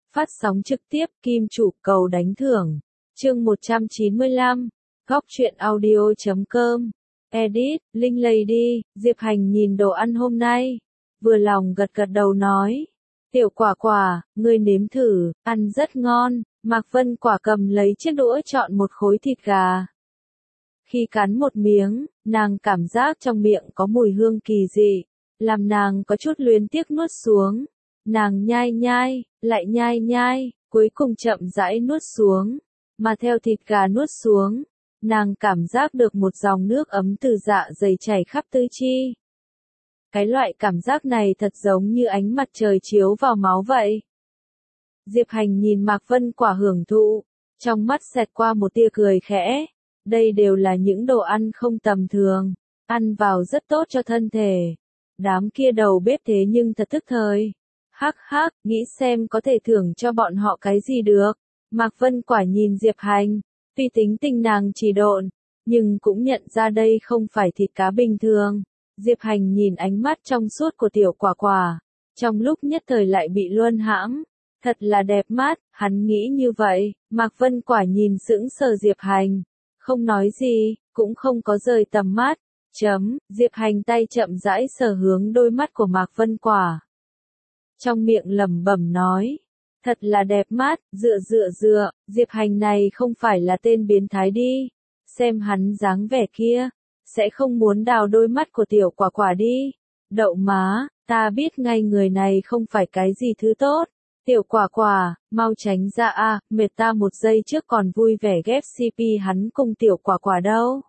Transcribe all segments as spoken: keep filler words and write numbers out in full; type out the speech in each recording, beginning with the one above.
Phát sóng trực tiếp Kim Chủ cầu đánh thưởng. Chương một trăm chín mươi lăm. Góc truyện audio chấm com. Edit, Linh Lady, Diệp Hành nhìn đồ ăn hôm nay. Vừa lòng gật gật đầu nói. Tiểu Quả Quả, ngươi nếm thử, ăn rất ngon. Mạc Vân Quả cầm lấy chiếc đũa chọn một khối thịt gà. Khi cắn một miếng, nàng cảm giác trong miệng có mùi hương kỳ dị, làm nàng có chút luyến tiếc nuốt xuống. Nàng nhai nhai, lại nhai nhai, cuối cùng chậm rãi nuốt xuống, mà theo thịt gà nuốt xuống, nàng cảm giác được một dòng nước ấm từ dạ dày chảy khắp tứ chi. Cái loại cảm giác này thật giống như ánh mặt trời chiếu vào máu vậy. Diệp Hành nhìn Mạc Vân Quả hưởng thụ, trong mắt xẹt qua một tia cười khẽ. Đây đều là những đồ ăn không tầm thường, ăn vào rất tốt cho thân thể. Đám kia đầu bếp thế nhưng thật thức thời. Hắc hắc, nghĩ xem có thể thưởng cho bọn họ cái gì được. Mạc Vân Quả nhìn Diệp Hành, tuy tính tình nàng trì độn, nhưng cũng nhận ra đây không phải thịt cá bình thường. Diệp Hành nhìn ánh mắt trong suốt của Tiểu Quả Quả, trong lúc nhất thời lại bị luân hãm. Thật là đẹp mắt, hắn nghĩ như vậy. Mạc Vân Quả nhìn sững sờ Diệp Hành, không nói gì, cũng không có rời tầm mắt. Chấm, Diệp Hành tay chậm rãi sờ hướng đôi mắt của Mạc Vân Quả. Trong miệng lẩm bẩm nói, thật là đẹp mắt, dựa dựa dựa, Diệp Hành này không phải là tên biến thái đi. Xem hắn dáng vẻ kia, sẽ không muốn đào đôi mắt của Tiểu Quả Quả đi. Đậu má, ta biết ngay người này không phải cái gì thứ tốt. Tiểu Quả Quả, mau tránh ra a, mệt ta một giây trước còn vui vẻ ghép xê pê hắn cùng Tiểu Quả Quả đâu.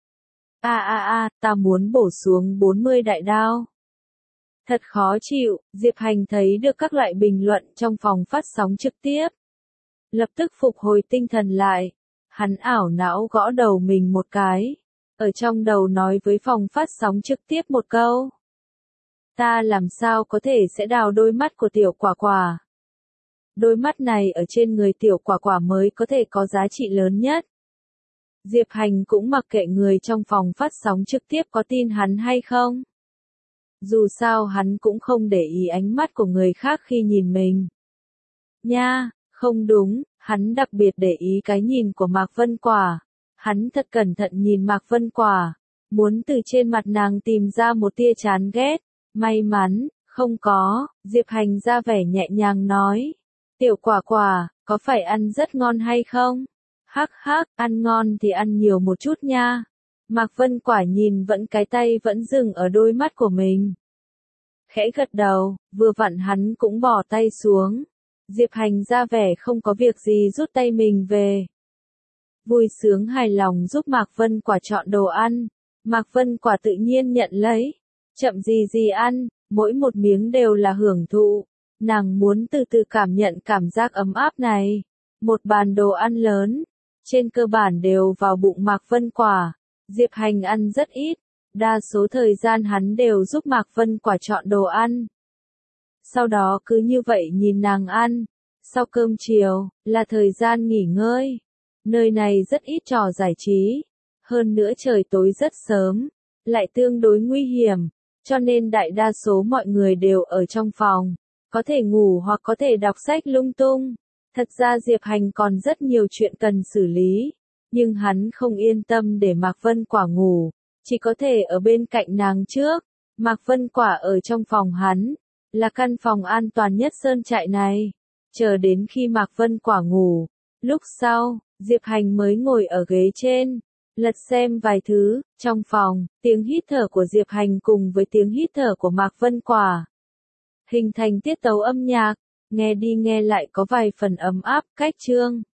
A a a, ta muốn bổ xuống bốn mươi đại đao. Thật khó chịu, Diệp Hành thấy được các loại bình luận trong phòng phát sóng trực tiếp. Lập tức phục hồi tinh thần lại. Hắn ảo não gõ đầu mình một cái. Ở trong đầu nói với phòng phát sóng trực tiếp một câu. Ta làm sao có thể sẽ đào đôi mắt của Tiểu Quả Quả. Đôi mắt này ở trên người Tiểu Quả Quả mới có thể có giá trị lớn nhất. Diệp Hành cũng mặc kệ người trong phòng phát sóng trực tiếp có tin hắn hay không. Dù sao hắn cũng không để ý ánh mắt của người khác khi nhìn mình. Nha, không đúng, hắn đặc biệt để ý cái nhìn của Mạc Vân Quả. Hắn thật cẩn thận nhìn Mạc Vân Quả, muốn từ trên mặt nàng tìm ra một tia chán ghét. May mắn, không có, Diệp Hành ra vẻ nhẹ nhàng nói. Tiểu Quả Quả, có phải ăn rất ngon hay không? Hắc hắc, ăn ngon thì ăn nhiều một chút nha. Mạc Vân Quả nhìn vẫn cái tay vẫn dừng ở đôi mắt của mình. Khẽ gật đầu, vừa vặn hắn cũng bỏ tay xuống. Diệp Hành ra vẻ không có việc gì rút tay mình về. Vui sướng hài lòng giúp Mạc Vân Quả chọn đồ ăn. Mạc Vân Quả tự nhiên nhận lấy. Chậm gì gì ăn, mỗi một miếng đều là hưởng thụ. Nàng muốn từ từ cảm nhận cảm giác ấm áp này. Một bàn đồ ăn lớn, trên cơ bản đều vào bụng Mạc Vân Quả. Diệp Hành ăn rất ít, đa số thời gian hắn đều giúp Mạc Vân Quả chọn đồ ăn. Sau đó cứ như vậy nhìn nàng ăn. Sau cơm chiều, là thời gian nghỉ ngơi. Nơi này rất ít trò giải trí. Hơn nữa trời tối rất sớm, lại tương đối nguy hiểm, cho nên đại đa số mọi người đều ở trong phòng. Có thể ngủ hoặc có thể đọc sách lung tung. Thật ra Diệp Hành còn rất nhiều chuyện cần xử lý, nhưng hắn không yên tâm để Mạc Vân Quả ngủ, chỉ có thể ở bên cạnh nàng trước. Mạc Vân Quả ở trong phòng hắn, là căn phòng an toàn nhất sơn trại này. Chờ đến khi Mạc Vân Quả ngủ, lúc sau, Diệp Hành mới ngồi ở ghế trên, lật xem vài thứ. Trong phòng, tiếng hít thở của Diệp Hành cùng với tiếng hít thở của Mạc Vân Quả hình thành tiết tấu âm nhạc, nghe đi nghe lại có vài phần ấm áp. Cách chương